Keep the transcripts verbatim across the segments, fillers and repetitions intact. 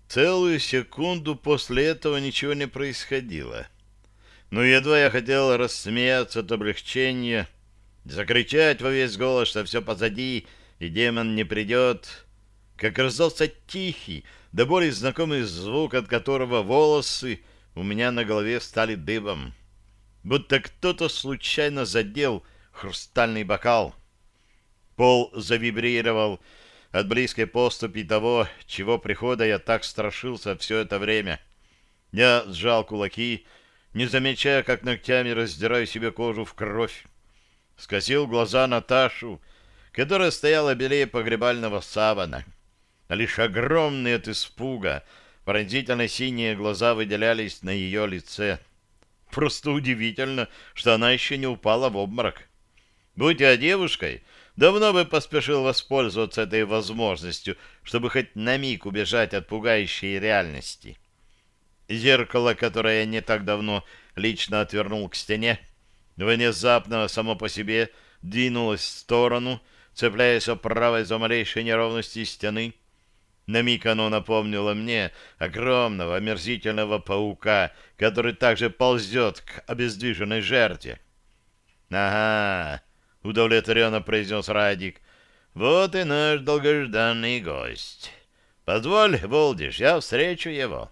Целую секунду после этого ничего не происходило. Но едва я хотел рассмеяться от облегчения, закричать во весь голос, что все позади, и демон не придет, как раздался тихий, да более знакомый звук, от которого волосы у меня на голове стали дыбом. Будто кто-то случайно задел хрустальный бокал. Пол завибрировал от близкой поступи того, чего прихода я так страшился все это время. Я сжал кулаки, не замечая, как ногтями раздираю себе кожу в кровь. Скосил глаза Наташу, которая стояла белее погребального савана. А лишь огромные от испуга, пронзительно синие глаза выделялись на ее лице. Просто удивительно, что она еще не упала в обморок. Будь я девушкой, давно бы поспешил воспользоваться этой возможностью, чтобы хоть на миг убежать от пугающей реальности. Зеркало, которое я не так давно лично отвернул к стене, внезапно само по себе двинулось в сторону, цепляясь оправой за малейшие неровности стены. На миг оно напомнило мне огромного омерзительного паука, который также ползет к обездвиженной жертве. «Ага», — удовлетворенно произнес Радик, — «вот и наш долгожданный гость. Позволь, Волдиш, я встречу его».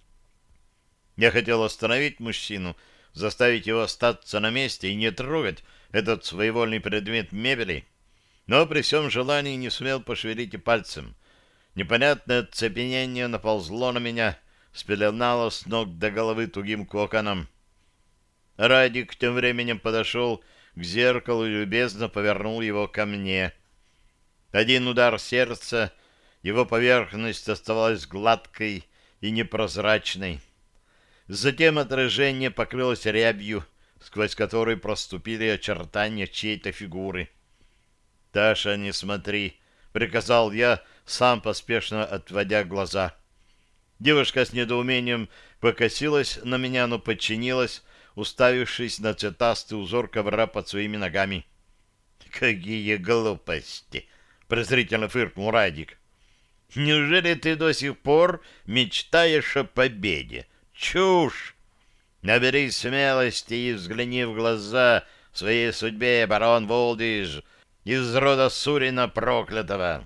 Я хотел остановить мужчину, заставить его остаться на месте и не трогать этот своевольный предмет мебели, но при всем желании не сумел пошевелить и пальцем. Непонятное оцепенение наползло на меня, спеленало с ног до головы тугим коконом. Радик тем временем подошел к зеркалу и любезно повернул его ко мне. Один удар сердца, его поверхность оставалась гладкой и непрозрачной. Затем отражение покрылось рябью, сквозь которой проступили очертания чьей-то фигуры. «Таша, не смотри!» — приказал я, сам поспешно отводя глаза. Девушка с недоумением покосилась на меня, но подчинилась, уставившись на цветастый узор ковра под своими ногами. «Какие глупости!» — презрительно фыркнул Радик. «Неужели ты до сих пор мечтаешь о победе? Чушь! Наберись смелости и взгляни в глаза своей судьбе, барон Волдиш, из рода Сурина проклятого!»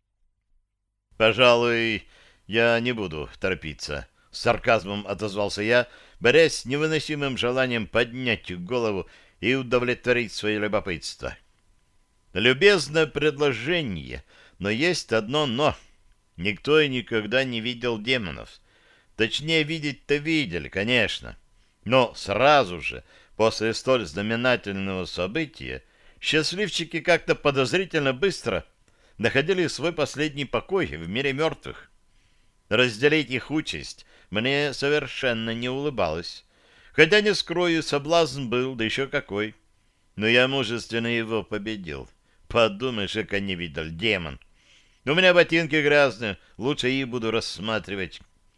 «Пожалуй, я не буду торопиться», — с сарказмом отозвался я, борясь с невыносимым желанием поднять голову и удовлетворить свое любопытство. «Любезное предложение, но есть одно «но». Никто и никогда не видел демонов. Точнее, видеть-то видели, конечно. Но сразу же, после столь знаменательного события, счастливчики как-то подозрительно быстро находили свой последний покой в мире мертвых. Разделить их участь мне совершенно не улыбалось. Хотя, не скрою, соблазн был, да еще какой. Но я мужественно его победил. Подумаешь, как не видел, демон. У меня ботинки грязные, лучше их буду рассматривать.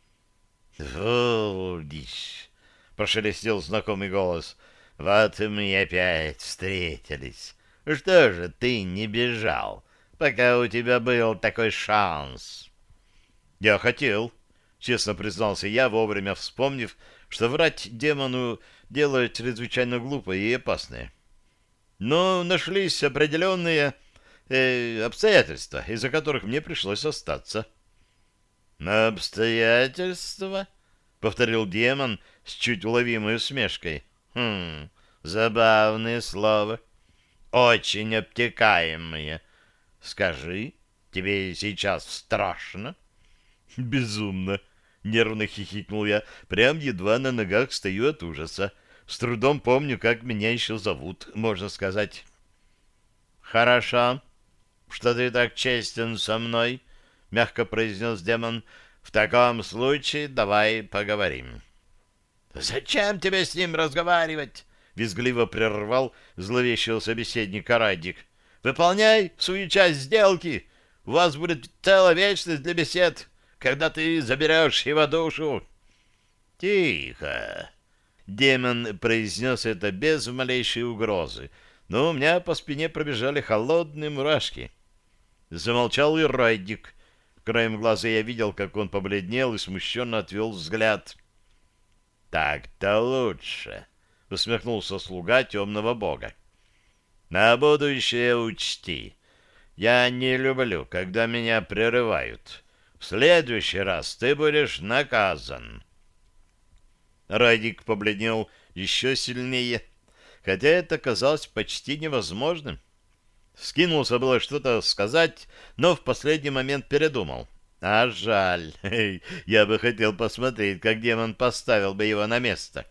«Волдиш!» — прошелестел знакомый голос. «Вот мы и опять встретились. Что же ты не бежал, пока у тебя был такой шанс?» «Я хотел», — честно признался я, вовремя вспомнив, что врать демону дело чрезвычайно глупое и опасное. «Но нашлись определенные э, обстоятельства, из-за которых мне пришлось остаться». «Обстоятельства?» — повторил демон с чуть уловимой усмешкой. «Хм, забавное слово. Очень обтекаемое. Скажи, тебе сейчас страшно?» «Безумно!» — нервно хихикнул я. Прям едва на ногах стою от ужаса. С трудом помню, как меня еще зовут, можно сказать. «Хорошо, что ты так честен со мной», — мягко произнес демон. «В таком случае давай поговорим». «Зачем тебе с ним разговаривать?» — визгливо прервал зловещего собеседника Радик. «Выполняй свою часть сделки. У вас будет целая вечность для бесед, когда ты заберешь его душу». «Тихо!» — демон произнес это без малейшей угрозы, но у меня по спине пробежали холодные мурашки. Замолчал и Радик. Краем глаза я видел, как он побледнел и смущенно отвел взгляд. «Так-то лучше», — усмехнулся слуга темного бога. «На будущее учти. Я не люблю, когда меня прерывают. В следующий раз ты будешь наказан». Радик побледнел еще сильнее, хотя это казалось почти невозможным. Скинулся было что-то сказать, но в последний момент передумал. А жаль, я бы хотел посмотреть, как демон поставил бы его на место.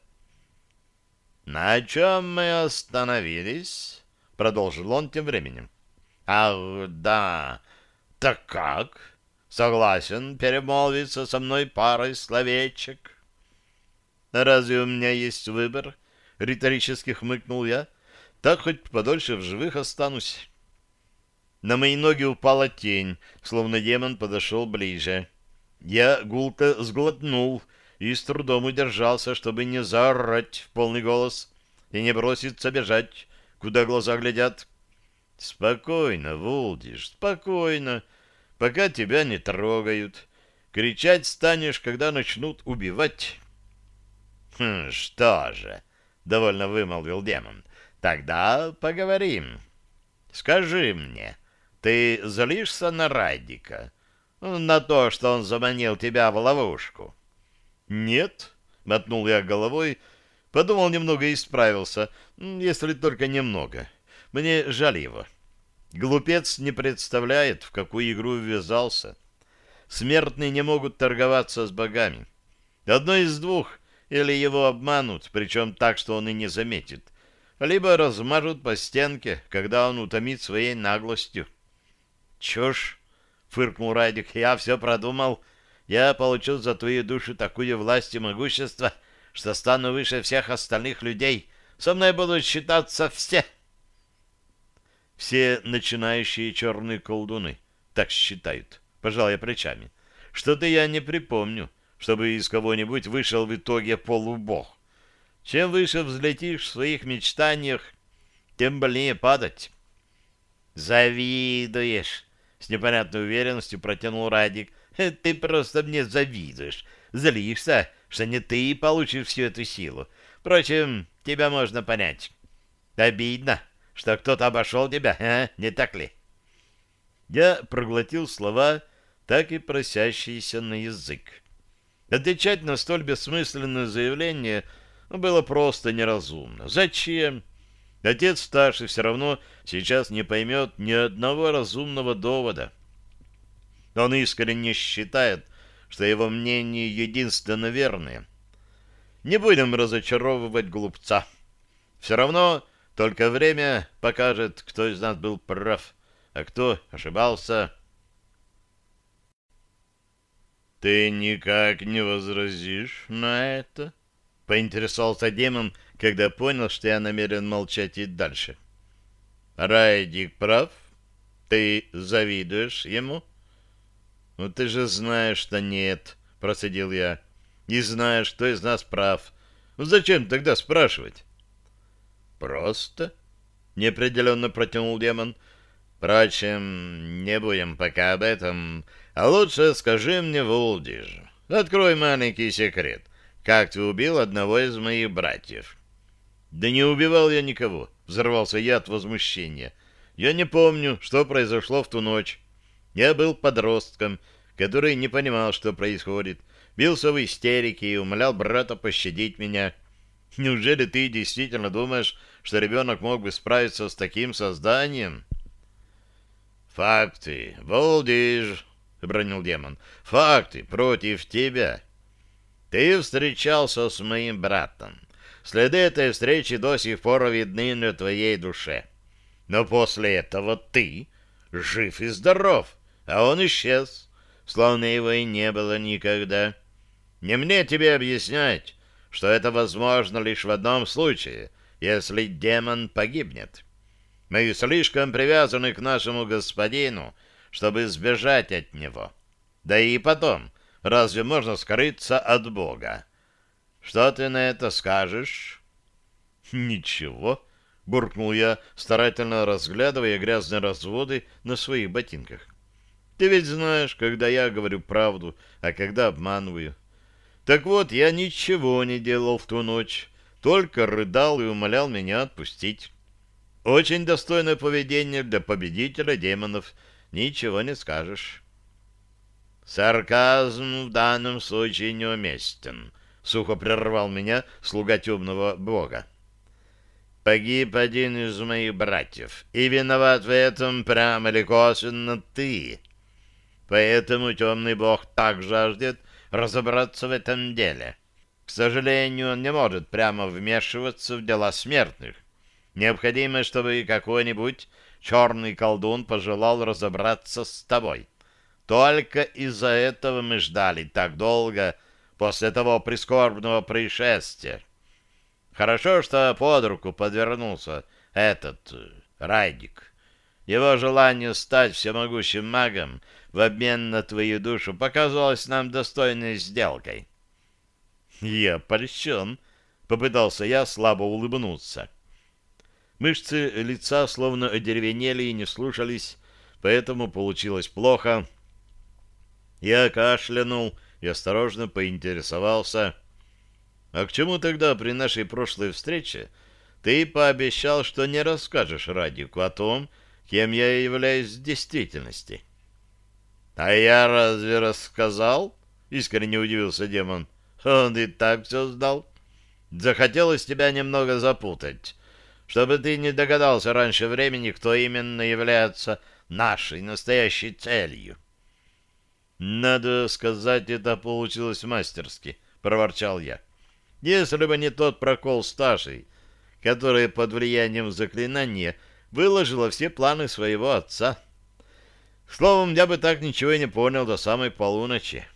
«На чем мы остановились?» — продолжил он тем временем. «Ах, да, так как? Согласен перемолвиться со мной парой словечек?» «Разве у меня есть выбор?» — риторически хмыкнул я. «Так хоть подольше в живых останусь». На мои ноги упала тень, словно демон подошел ближе. Я гулко сглотнул и с трудом удержался, чтобы не заорать в полный голос и не броситься бежать, куда глаза глядят. «Спокойно, Вулдиш, спокойно, пока тебя не трогают. Кричать станешь, когда начнут убивать». «Хм, что же», — довольно вымолвил демон, — «тогда поговорим. Скажи мне, ты злишься на Радика? На то, что он заманил тебя в ловушку?» «Нет», — мотнул я головой, подумал немного и исправился, если только немного. Мне жаль его. Глупец не представляет, в какую игру ввязался. Смертные не могут торговаться с богами. Одно из двух: или его обманут, причем так, что он и не заметит, либо размажут по стенке, когда он утомит своей наглостью. «Чушь!» — фыркнул Радик. «Я все продумал. Я получил за твою душу такую власть и могущество, что стану выше всех остальных людей. Со мной будут считаться все». «Все начинающие черные колдуны так считают», — пожал я плечами. «Что-то я не припомню, чтобы из кого-нибудь вышел в итоге полубог. Чем выше взлетишь в своих мечтаниях, тем больнее падать». «Завидуешь!» — с непонятной уверенностью протянул Радик. «Ты просто мне завидуешь. Злишься, что не ты получишь всю эту силу. Впрочем, тебя можно понять. Обидно, что кто-то обошел тебя, а? Не так ли?» Я проглотил слова, так и просящиеся на язык. Отвечать на столь бессмысленное заявление было просто неразумно. Зачем? Отец старший все равно сейчас не поймет ни одного разумного довода. Он искренне считает, что его мнение единственно верное. Не будем разочаровывать глупца. Все равно только время покажет, кто из нас был прав, а кто ошибался. «Ты никак не возразишь на это?» — поинтересовался демон, когда понял, что я намерен молчать и дальше. «Райдик прав? Ты завидуешь ему?» «Ну ты же знаешь, что нет», — процедил я. «И знаешь, кто из нас прав. Ну зачем тогда спрашивать?» «Просто?» — неопределенно протянул демон. «Впрочем, не будем пока об этом. А лучше скажи мне, Вулдиш, открой маленький секрет. Как ты убил одного из моих братьев?» «Да не убивал я никого», — взорвался я от возмущения. «Я не помню, что произошло в ту ночь. Я был подростком, который не понимал, что происходит, бился в истерике и умолял брата пощадить меня. Неужели ты действительно думаешь, что ребенок мог бы справиться с таким созданием?» «Факты, Вулдиш», — бронил демон, — «факты против тебя. Ты встречался с моим братом. Следы этой встречи до сих пор видны на твоей душе. Но после этого ты жив и здоров, а он исчез, словно его и не было никогда. Не мне тебе объяснять, что это возможно лишь в одном случае, если демон погибнет. Мы слишком привязаны к нашему господину, чтобы сбежать от него. Да и потом, разве можно скрыться от Бога? Что ты на это скажешь?» «Ничего», — буркнул я, старательно разглядывая грязные разводы на своих ботинках. Ты ведь знаешь, когда я говорю правду, а когда обманываю. Так вот, я ничего не делал в ту ночь, только рыдал и умолял меня отпустить. Очень достойное поведение для победителя демонов, ничего не скажешь. Сарказм в данном случае неуместен, — сухо прервал меня слуга темного бога. Погиб один из моих братьев, и виноват в этом прямо или косвенно ты. Поэтому темный бог так жаждет разобраться в этом деле. К сожалению, он не может прямо вмешиваться в дела смертных. Необходимо, чтобы какой-нибудь черный колдун пожелал разобраться с тобой. Только из-за этого мы ждали так долго после того прискорбного происшествия. Хорошо, что под руку подвернулся этот э, Райдик. Его желание стать всемогущим магом в обмен на твою душу показалось нам достойной сделкой. Я польщен, — попытался я слабо улыбнуться. Мышцы лица словно одеревенели и не слушались, поэтому получилось плохо. Я кашлянул и осторожно поинтересовался: «А к чему тогда при нашей прошлой встрече ты пообещал, что не расскажешь Радику о том, кем я являюсь в действительности?» «А я разве рассказал?» — искренне удивился демон. «Он и так все знал. Захотелось тебя немного запутать, чтобы ты не догадался раньше времени, кто именно является нашей настоящей целью». «Надо сказать, это получилось мастерски», — проворчал я. «Если бы не тот прокол с Ташей, которая под влиянием заклинания выложила все планы своего отца. Словом, я бы так ничего и не понял до самой полуночи».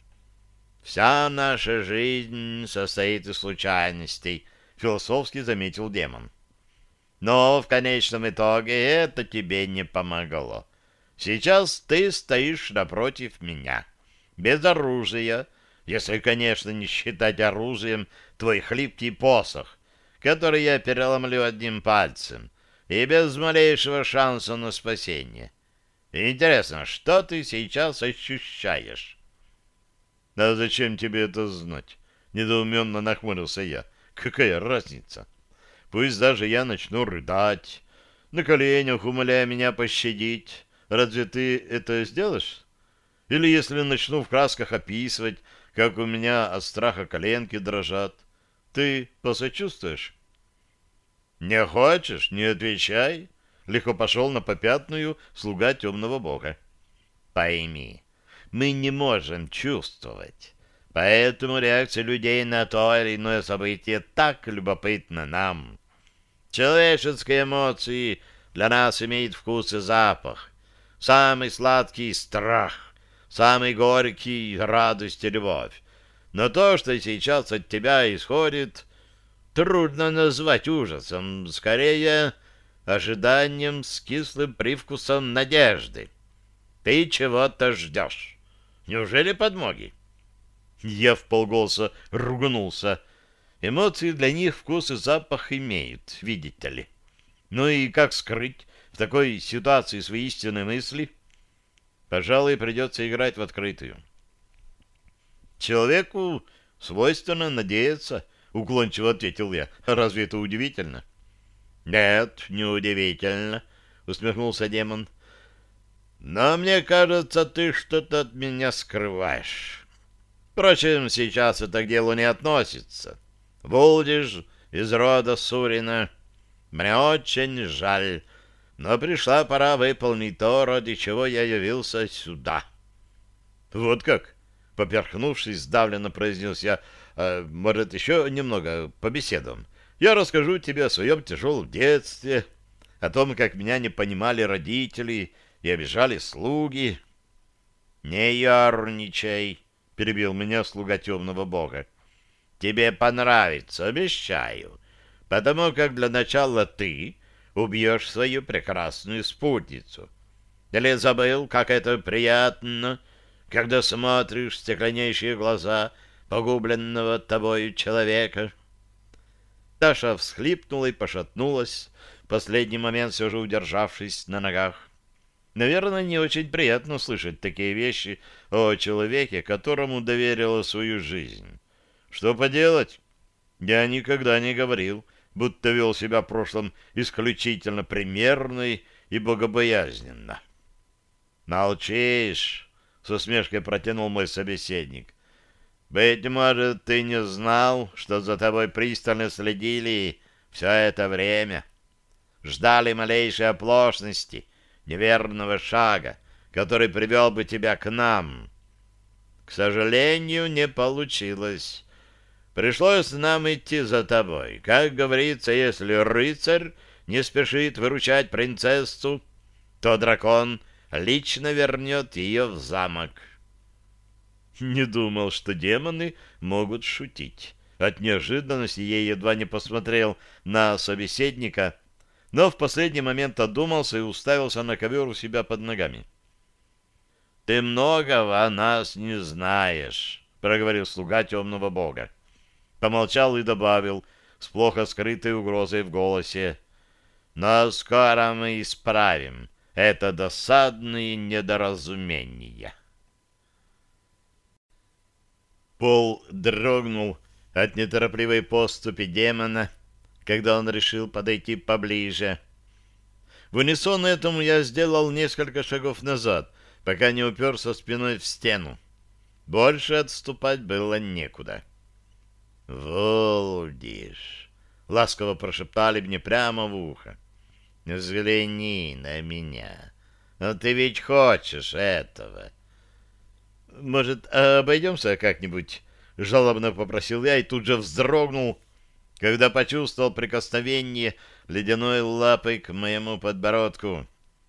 «Вся наша жизнь состоит из случайностей», — философски заметил демон. «Но в конечном итоге это тебе не помогло. Сейчас ты стоишь напротив меня, без оружия, если, конечно, не считать оружием твой хлипкий посох, который я переломлю одним пальцем, и без малейшего шанса на спасение. Интересно, что ты сейчас ощущаешь?» «А зачем тебе это знать?» — недоуменно нахмурился я. «Какая разница? Пусть даже я начну рыдать, на коленях умоляя меня пощадить. Разве ты это сделаешь? Или если начну в красках описывать, как у меня от страха коленки дрожат, ты посочувствуешь?» «Не хочешь? Не отвечай», — легко пошел на попятную слуга темного бога. «Пойми, мы не можем чувствовать, поэтому реакция людей на то или иное событие так любопытна нам. Человеческие эмоции для нас имеют вкус и запах. Самый сладкий — страх, самый горький — радость и любовь. Но то, что сейчас от тебя исходит, трудно назвать ужасом, скорее ожиданием с кислым привкусом надежды. Ты чего-то ждешь. Неужели подмоги?» Я вполголоса ругнулся. Эмоции для них вкус и запах имеют, видите ли. Ну и как скрыть в такой ситуации свои истинные мысли? Пожалуй, придется играть в открытую. «Человеку свойственно надеяться», — уклончиво ответил я. «Разве это удивительно?» «Нет, не удивительно», — усмехнулся демон. «Но мне кажется, ты что-то от меня скрываешь. Впрочем, сейчас это к делу не относится. Вулдиш из рода Сурина. Мне очень жаль, но пришла пора выполнить то, ради чего я явился сюда». «Вот как?» — поперхнувшись, сдавленно произнес я. «А, может, еще немного побеседуем? Я расскажу тебе о своем тяжелом детстве, о том, как меня не понимали родители и обижали слуги». «Не ерничай», — перебил меня слуга темного бога. «Тебе понравится, обещаю, потому как для начала ты убьешь свою прекрасную спутницу. Или забыл, как это приятно, когда смотришь в стекленеющие глаза погубленного тобою человека?» Таша всхлипнула и пошатнулась, в последний момент все же удержавшись на ногах. Наверное, не очень приятно слышать такие вещи о человеке, которому доверила свою жизнь. Что поделать? Я никогда не говорил, будто вел себя в прошлом исключительно примерно и богобоязненно. «Молчишь!» — с усмешкой протянул мой собеседник. «Быть может, ты не знал, что за тобой пристально следили все это время, ждали малейшей оплошности, неверного шага, который привел бы тебя к нам. К сожалению, не получилось. Пришлось нам идти за тобой. Как говорится, если рыцарь не спешит выручать принцессу, то дракон лично вернет ее в замок». Не думал, что демоны могут шутить. От неожиданности я едва не посмотрел на собеседника, но в последний момент одумался и уставился на ковер у себя под ногами. «Ты многого о нас не знаешь», — проговорил слуга темного бога. Помолчал и добавил с плохо скрытой угрозой в голосе: «Но скоро мы исправим это досадное недоразумение». Пол дрогнул от неторопливой поступи демона, когда он решил подойти поближе. В унисон этому я сделал несколько шагов назад, пока не уперся спиной в стену. Больше отступать было некуда. «Волдиш!» — ласково прошептали мне прямо в ухо. «Взгляни на меня. Но ты ведь хочешь этого». «Может, обойдемся как-нибудь?» — жалобно попросил я и тут же вздрогнул, когда почувствовал прикосновение ледяной лапой к моему подбородку.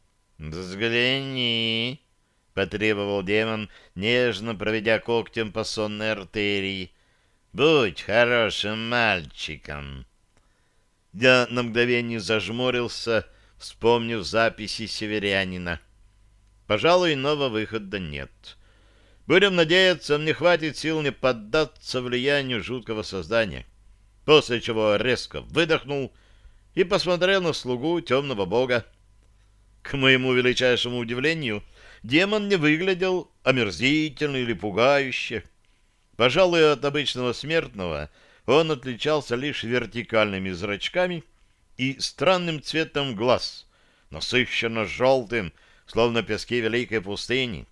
«Взгляни!» — потребовал демон, нежно проведя когтем по сонной артерии. «Будь хорошим мальчиком!» Я на мгновение зажмурился, вспомнив записи северянина. Пожалуй, иного выхода нет. Будем надеяться, мне хватит сил не поддаться влиянию жуткого создания. После чего резко выдохнул и посмотрел на слугу темного бога. К моему величайшему удивлению, демон не выглядел омерзительно или пугающе. Пожалуй, от обычного смертного он отличался лишь вертикальными зрачками и странным цветом глаз, насыщенно желтым, словно пески великой пустыни.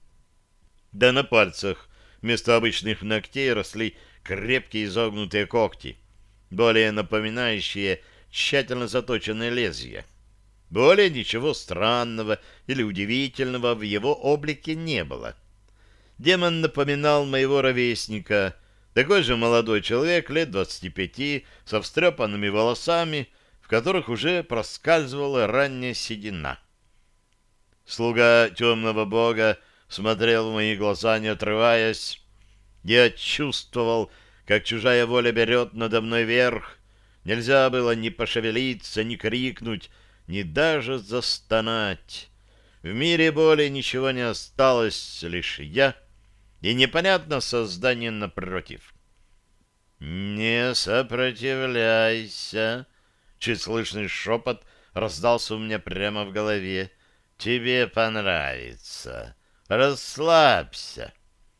Да на пальцах вместо обычных ногтей росли крепкие изогнутые когти, более напоминающие тщательно заточенные лезвия. Более ничего странного или удивительного в его облике не было. Демон напоминал моего ровесника, такой же молодой человек лет двадцати пяти, со встрепанными волосами, в которых уже проскальзывала ранняя седина. Слуга темного бога смотрел в мои глаза, не отрываясь. Я чувствовал, как чужая воля берет надо мной верх. Нельзя было ни пошевелиться, ни крикнуть, ни даже застонать. В мире боли ничего не осталось, лишь я и непонятно создание напротив. «Не сопротивляйся!» — чуть слышный шепот раздался у меня прямо в голове. «Тебе понравится. Расслабься».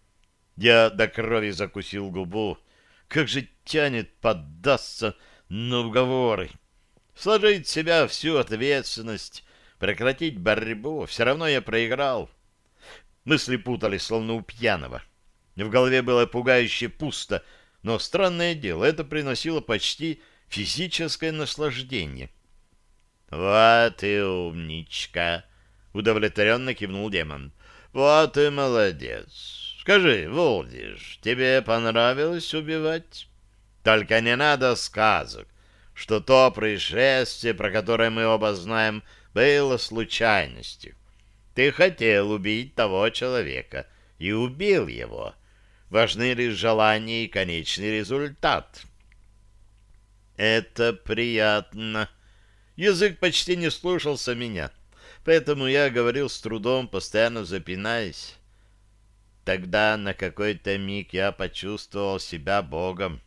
Я до крови закусил губу. Как же тянет поддаться на уговоры. Сложить в себя всю ответственность, прекратить борьбу. Все равно я проиграл. Мысли путались, словно у пьяного. В голове было пугающе пусто, но странное дело, это приносило почти физическое наслаждение. «Вот и умничка!» — удовлетворенно кивнул демон. «Вот и молодец! Скажи, Волдиш, тебе понравилось убивать? Только не надо сказок, что то происшествие, про которое мы оба знаем, было случайностью. Ты хотел убить того человека и убил его. Важны лишь желание и конечный результат». «Это приятно». Язык почти не слушался меня, поэтому я говорил с трудом, постоянно запинаясь. Тогда на какой-то миг я почувствовал себя богом.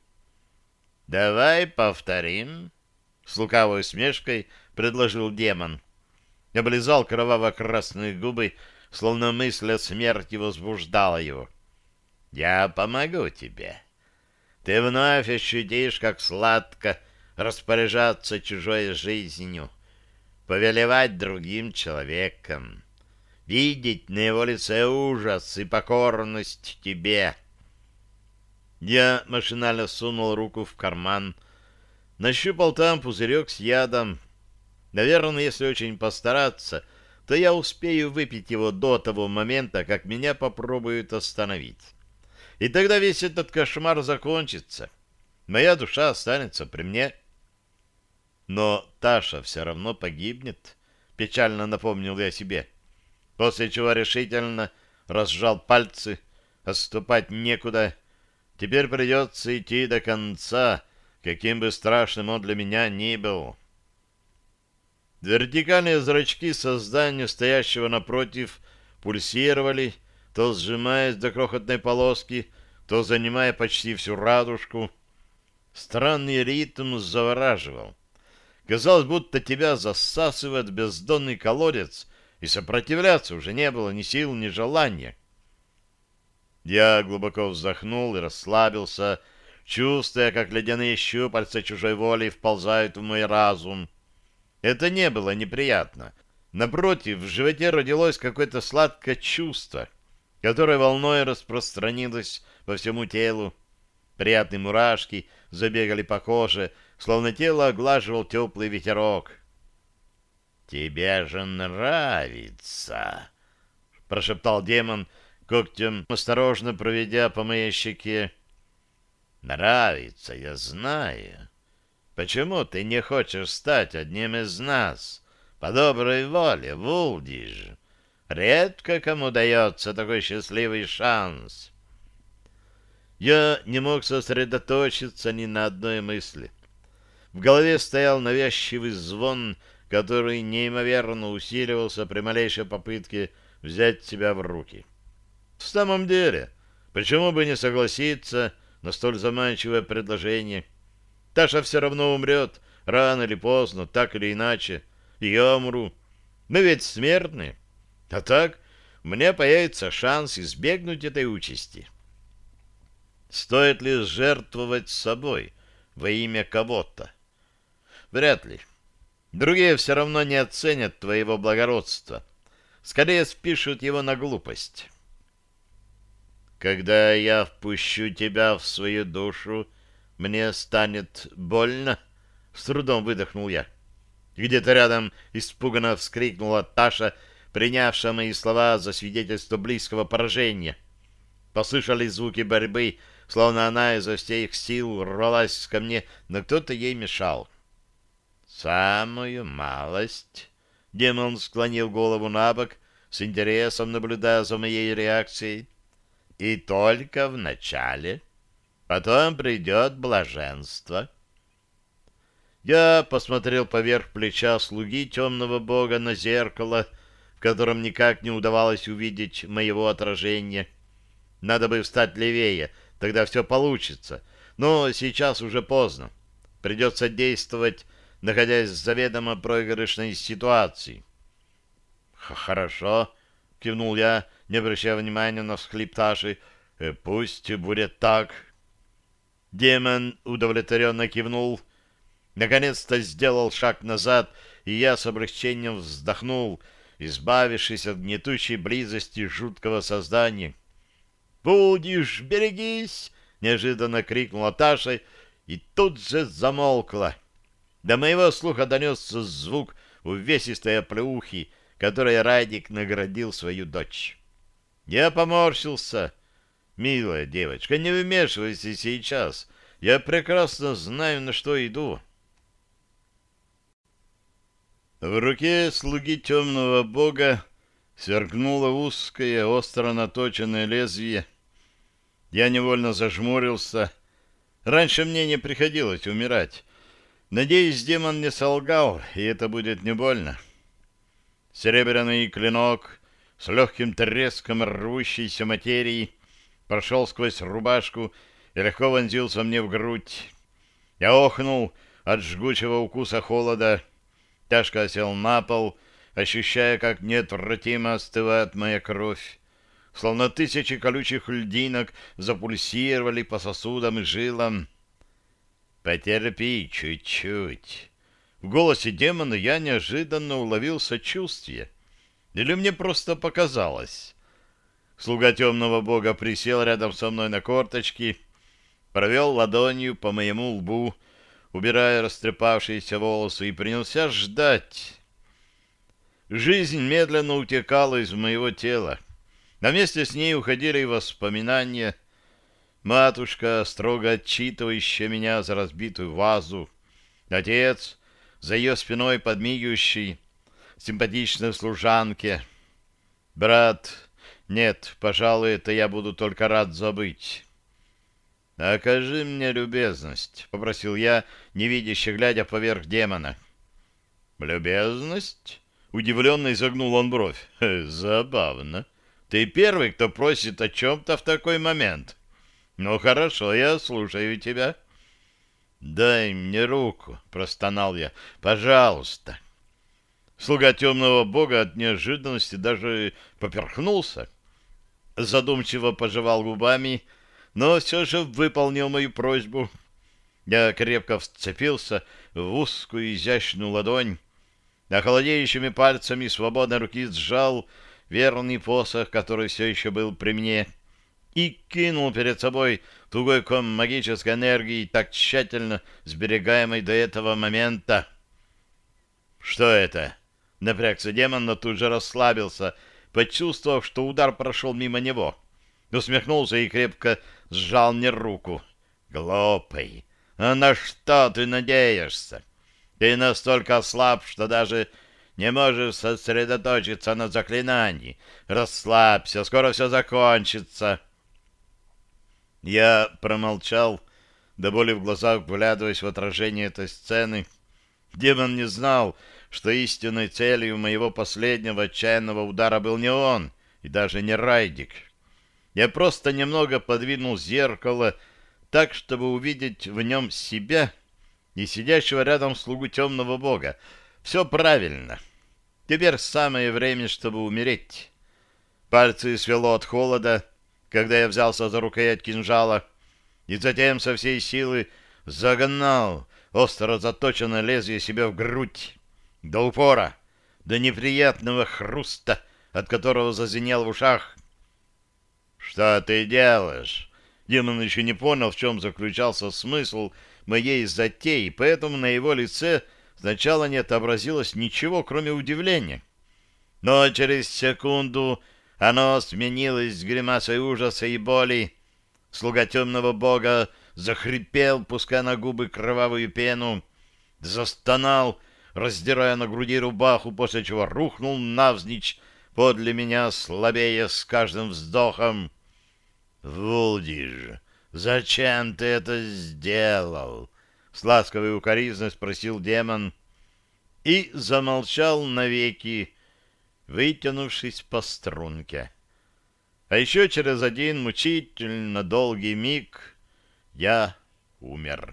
«Давай повторим», — с лукавой усмешкой предложил демон. облизал кроваво-красные губы, словно мысль о смерти возбуждала его. «Я помогу тебе. Ты вновь ощутишь, как сладко распоряжаться чужой жизнью, повелевать другим человеком, видеть на его лице ужас и покорность тебе». Я машинально сунул руку в карман, нащупал там пузырек с ядом. Наверное, если очень постараться, то я успею выпить его до того момента, как меня попробуют остановить. И тогда весь этот кошмар закончится. Моя душа останется при мне. Но Таша все равно погибнет, печально напомнил я себе. После чего решительно разжал пальцы, отступать некуда. Теперь придется идти до конца, каким бы страшным он для меня ни был. Вертикальные зрачки создания, стоящего напротив, пульсировали, то сжимаясь до крохотной полоски, то занимая почти всю радужку. Странный ритм завораживал. Казалось, будто тебя засасывает в бездонный колодец, и сопротивляться уже не было ни сил, ни желания. Я глубоко вздохнул и расслабился, чувствуя, как ледяные щупальца чужой воли вползают в мой разум. Это не было неприятно. Напротив, в животе родилось какое-то сладкое чувство, которое волной распространилось по всему телу. Приятные мурашки забегали по коже, словно тело оглаживал теплый ветерок. «Тебе же нравится!» — прошептал демон, когтем осторожно проведя по моей щеке. «Нравится, я знаю. Почему ты не хочешь стать одним из нас? По доброй воле, Вулдиж. Редко кому дается такой счастливый шанс». Я не мог сосредоточиться ни на одной мысли. В голове стоял навязчивый звон, который неимоверно усиливался при малейшей попытке взять себя в руки. В самом деле, почему бы не согласиться на столь заманчивое предложение? Таша все равно умрет, рано или поздно, так или иначе. И я умру. Мы ведь смертны. А так, у меня появится шанс избегнуть этой участи. Стоит ли жертвовать собой во имя кого-то? Вряд ли. Другие все равно не оценят твоего благородства. Скорее спишут его на глупость. Когда я впущу тебя в свою душу, мне станет больно? С трудом выдохнул я. Где-то рядом испуганно вскрикнула Таша, принявшая мои слова за свидетельство близкого поражения. Послышались звуки борьбы, словно она изо всех сил рвалась ко мне, но кто-то ей мешал. «Самую малость!» Демон склонил голову на бок, с интересом наблюдая за моей реакцией. «И только в начале. Потом придет блаженство». Я посмотрел поверх плеча слуги темного бога на зеркало, в котором никак не удавалось увидеть моего отражения. Надо бы встать левее, тогда все получится. Но сейчас уже поздно. Придется действовать, находясь в заведомо проигрышной ситуации. «Хорошо», — кивнул я, не обращая внимания на всхлип Таши. «Э, «Пусть будет так». Демон удовлетворенно кивнул, наконец-то сделал шаг назад, и я с облегчением вздохнул, избавившись от гнетущей близости жуткого создания. «Будешь, берегись!» — неожиданно крикнула Таша, и тут же замолкла. До моего слуха донесся звук увесистой оплеухи, которой Радик наградил свою дочь. Я поморщился. «Милая девочка, не вмешивайся сейчас. Я прекрасно знаю, на что иду». В руке слуги темного бога сверкнуло узкое, остро наточенное лезвие. Я невольно зажмурился. Раньше мне не приходилось умирать. Надеюсь, демон не солгал, и это будет не больно. Серебряный клинок с легким треском рвущейся материи прошел сквозь рубашку и легко вонзился мне в грудь. Я охнул от жгучего укуса холода. Тяжко осел на пол, ощущая, как неотвратимо остывает моя кровь. Словно тысячи колючих льдинок запульсировали по сосудам и жилам. «Потерпи чуть-чуть». В голосе демона я неожиданно уловил сочувствие. Или мне просто показалось? Слуга темного бога присел рядом со мной на корточки, провел ладонью по моему лбу, убирая растрепавшиеся волосы, и принялся ждать. Жизнь медленно утекала из моего тела, а вместе с ней уходили и воспоминания. Матушка, строго отчитывающая меня за разбитую вазу, отец, за ее спиной подмигивающий симпатичной служанке, брат. Нет, пожалуй, это я буду только рад забыть. «Окажи мне любезность», — попросил я, невидяще глядя поверх демона. «Любезность?» — удивленно изогнул он бровь. «Забавно. Ты первый, кто просит о чем-то в такой момент. Ну, хорошо, я слушаю тебя». «Дай мне руку», — простонал я. «Пожалуйста». Слуга темного бога от неожиданности даже поперхнулся. Задумчиво пожевал губами, но все же выполнил мою просьбу. Я крепко вцепился в узкую изящную ладонь, а холодеющими пальцами свободной руки сжал верный посох, который все еще был при мне, и кинул перед собой тугой ком магической энергии, так тщательно сберегаемой до этого момента. «Что это?» — напрягся демон, но тут же расслабился, почувствовав, что удар прошел мимо него. Усмехнулся и крепко сжал мне руку. «Глупый! А на что ты надеешься? Ты настолько ослаб, что даже не можешь сосредоточиться на заклинании. Расслабься, скоро все закончится». Я промолчал, до боли в глазах вглядываясь в отражение этой сцены. Демон не знал, что истинной целью моего последнего отчаянного удара был не он и даже не Райдик. Я просто немного подвинул зеркало так, чтобы увидеть в нем себя и сидящего рядом слугу темного бога. Все правильно. Теперь самое время, чтобы умереть. Пальцы свело от холода, когда я взялся за рукоять кинжала, и затем со всей силы загнал остро заточенное лезвие себе в грудь, до упора, до неприятного хруста, от которого зазвенел в ушах. «Что ты делаешь?» Демон еще не понял, в чем заключался смысл моей затеи, поэтому на его лице сначала не отобразилось ничего, кроме удивления. Но через секунду оно сменилось с гримасой ужаса и боли. Слуга темного бога захрипел, пуская на губы кровавую пену, застонал, раздирая на груди рубаху, после чего рухнул навзничь подле меня, слабея с каждым вздохом. «Вулдиж, зачем ты это сделал?» — с ласковой укоризной спросил демон и замолчал навеки, вытянувшись по струнке. А еще через один мучительно долгий миг я умер.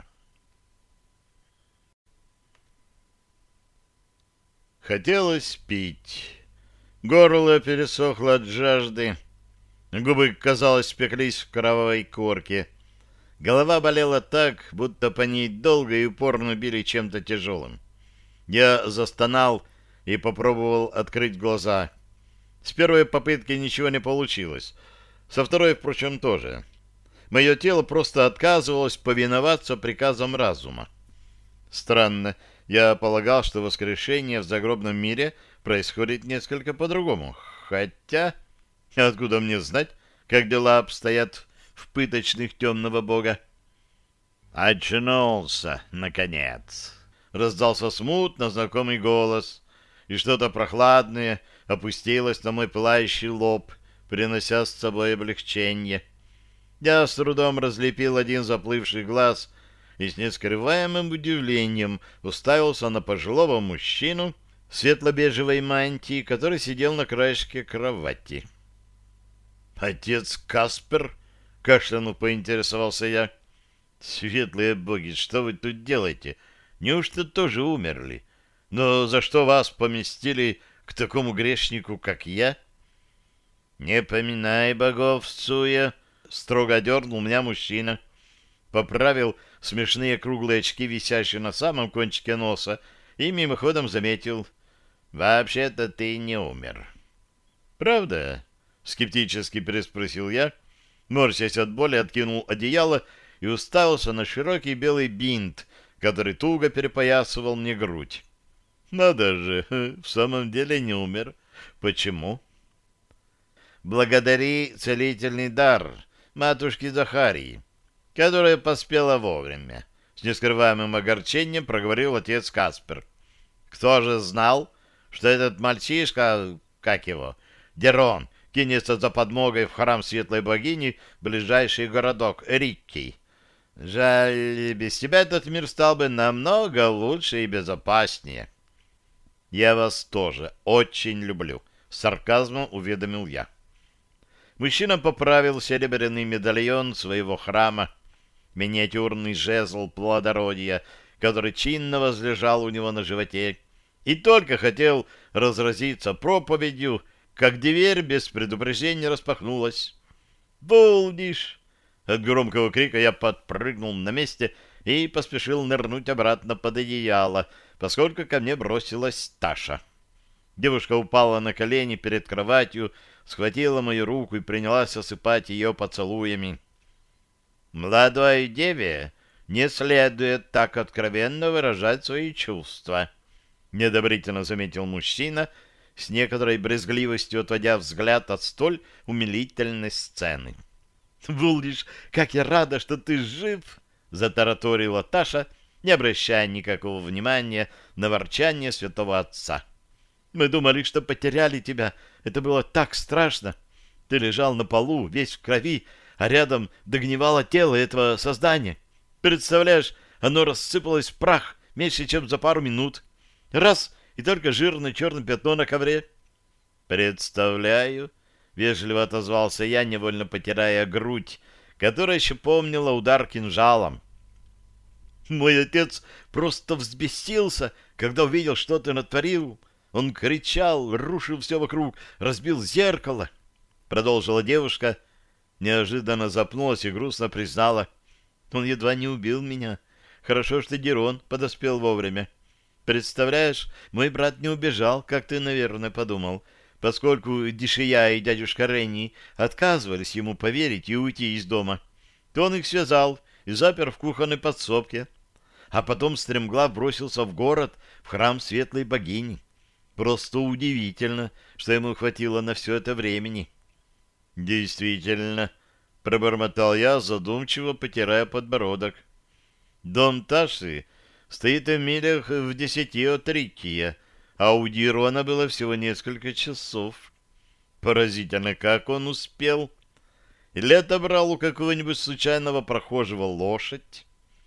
Хотелось пить. Горло пересохло от жажды. Губы, казалось, спеклись в кровавой корке. Голова болела так, будто по ней долго и упорно били чем-то тяжелым. Я застонал и попробовал открыть глаза. С первой попытки ничего не получилось. Со второй, впрочем, тоже. Мое тело просто отказывалось повиноваться приказам разума. Странно. Я полагал, что воскрешение в загробном мире происходит несколько по-другому. Хотя, откуда мне знать, как дела обстоят в пыточных темного бога? «Очнулся, наконец!» — раздался смутно знакомый голос, и что-то прохладное опустилось на мой пылающий лоб, принося с собой облегчение. Я с трудом разлепил один заплывший глаз и с нескрываемым удивлением уставился на пожилого мужчину в светло-бежевой мантии, который сидел на краешке кровати. «Отец Каспер?» — кашлянув поинтересовался я. «Светлые боги, что вы тут делаете? Неужто тоже умерли? Но за что вас поместили к такому грешнику, как я? Не поминай богов, Цуя, строго дернул меня мужчина. Поправил смешные круглые очки, висящие на самом кончике носа, и мимоходом заметил: вообще-то ты не умер. Правда? Скептически переспросил я, морщась от боли, откинул одеяло и уставился на широкий белый бинт, который туго перепоясывал мне грудь. Надо же, в самом деле не умер. Почему? Благодари целительный дар матушки Захарии, которая поспела вовремя. С нескрываемым огорчением проговорил отец Каспер. Кто же знал, что этот мальчишка, как его, Дерон, кинется за подмогой в храм Светлой Богини, ближайший городок Риккий. Жаль, без тебя этот мир стал бы намного лучше и безопаснее. Я вас тоже очень люблю, с сарказмом уведомил я. Мужчина поправил серебряный медальон своего храма, миниатюрный жезл плодородия, который чинно возлежал у него на животе, и только хотел разразиться проповедью, как дверь без предупреждения распахнулась. «Булдиш!» От громкого крика я подпрыгнул на месте и поспешил нырнуть обратно под одеяло, поскольку ко мне бросилась Таша. Девушка упала на колени перед кроватью, схватила мою руку и принялась осыпать ее поцелуями. «Молодой деве не следует так откровенно выражать свои чувства», — недобрительно заметил мужчина, с некоторой брезгливостью отводя взгляд от столь умилительной сцены. «Булдиш, как я рада, что ты жив!» — затараторила Таша, не обращая никакого внимания на ворчание святого отца. «Мы думали, что потеряли тебя. Это было так страшно. Ты лежал на полу, весь в крови, а рядом догнивало тело этого создания. Представляешь, оно рассыпалось в прах меньше, чем за пару минут. Раз — и только жирное черное пятно на ковре». «Представляю», — вежливо отозвался я, невольно потирая грудь, которая еще помнила удар кинжалом. «Мой отец просто взбесился, когда увидел, что ты натворил. Он кричал, рушил все вокруг, разбил зеркало», — продолжила девушка, неожиданно запнулась и грустно признала: «Он едва не убил меня. Хорошо, что Дерон подоспел вовремя. Представляешь, мой брат не убежал, как ты, наверное, подумал, поскольку Дишия и дядюшка Ренни отказывались ему поверить и уйти из дома. То он их связал и запер в кухонной подсобке, а потом стремглав бросился в город, в храм Светлой Богини. Просто удивительно, что ему хватило на все это времени». «Действительно», — пробормотал я, задумчиво потирая подбородок. «Дом Таши стоит в милях в десяти от Риккия, а у Дирона было всего несколько часов. Поразительно, как он успел. Или отобрал у какого-нибудь случайного прохожего лошадь?»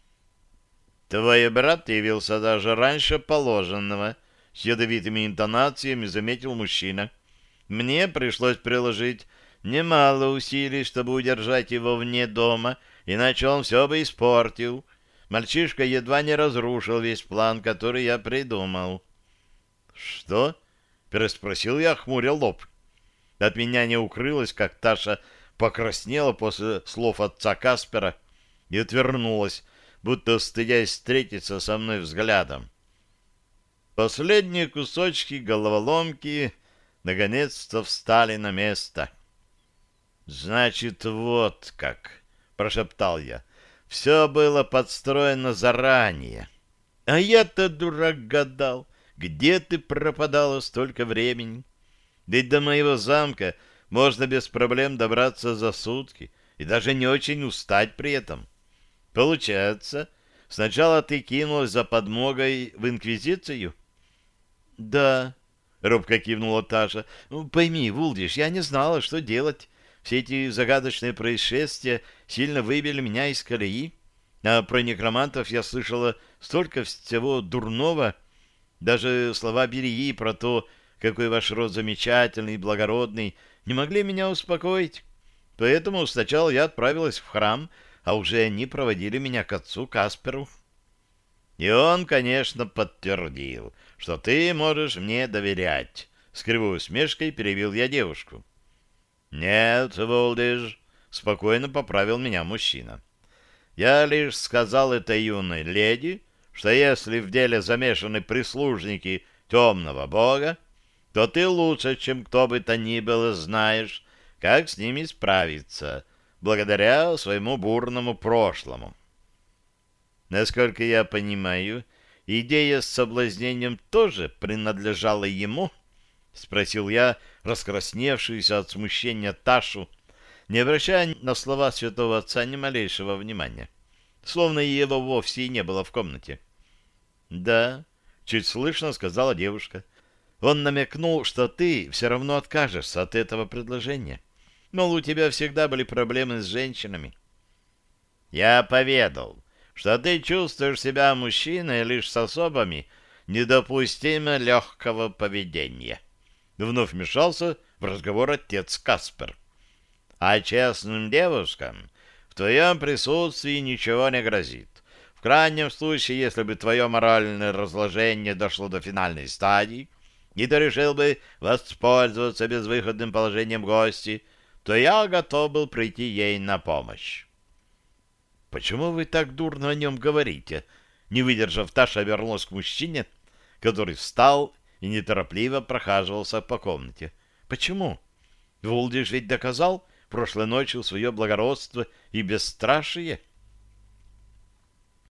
«Твой брат явился даже раньше положенного», — с ядовитыми интонациями заметил мужчина. «Мне пришлось приложить немало усилий, чтобы удержать его вне дома, иначе он все бы испортил. Мальчишка едва не разрушил весь план, который я придумал». «Что?» — переспросил я, хмуря лоб. От меня не укрылось, как Таша покраснела после слов отца Каспера и отвернулась, будто стыдясь встретиться со мной взглядом. Последние кусочки головоломки наконец-то встали на место. «Значит, вот как», — прошептал я, — «все было подстроено заранее. А я-то, дурак, гадал, где ты пропадала столько времени? Ведь до моего замка можно без проблем добраться за сутки и даже не очень устать при этом. Получается, сначала ты кинулась за подмогой в Инквизицию?» «Да», — робко кивнула Таша. «Ну, пойми, Вулдиш, я не знала, что делать. Все эти загадочные происшествия сильно выбили меня из колеи. А про некромантов я слышала столько всего дурного. Даже слова Берии про то, какой ваш род замечательный и благородный, не могли меня успокоить. Поэтому сначала я отправилась в храм, а уже они проводили меня к отцу Касперу. И он, конечно, подтвердил, что ты можешь мне доверять», С кривой усмешкой перебил я девушку. «Нет, Волдыж», — спокойно поправил меня мужчина. «Я лишь сказал этой юной леди, что если в деле замешаны прислужники темного бога, то ты лучше, чем кто бы то ни было, знаешь, как с ними справиться, благодаря своему бурному прошлому. Насколько я понимаю, идея с соблазнением тоже принадлежала ему?» — спросил я раскрасневшуюся от смущения Ташу, не обращая на слова святого отца ни малейшего внимания, словно его вовсе и не было в комнате. «Да», — чуть слышно сказала девушка. «Он намекнул, что ты все равно откажешься от этого предложения. Мол, у тебя всегда были проблемы с женщинами». «Я поведал, что ты чувствуешь себя мужчиной лишь с особами недопустимо легкого поведения». Вновь вмешался в разговор отец Каспер. «А честным девушкам в твоем присутствии ничего не грозит. В крайнем случае, если бы твое моральное разложение дошло до финальной стадии, и ты решил бы воспользоваться безвыходным положением гости, то я готов был прийти ей на помощь». «Почему вы так дурно о нем говорите?» Не выдержав, Таша вернулась к мужчине, который встал и неторопливо прохаживался по комнате. «Почему? Волдиш ведь доказал прошлой ночью свое благородство и бесстрашие».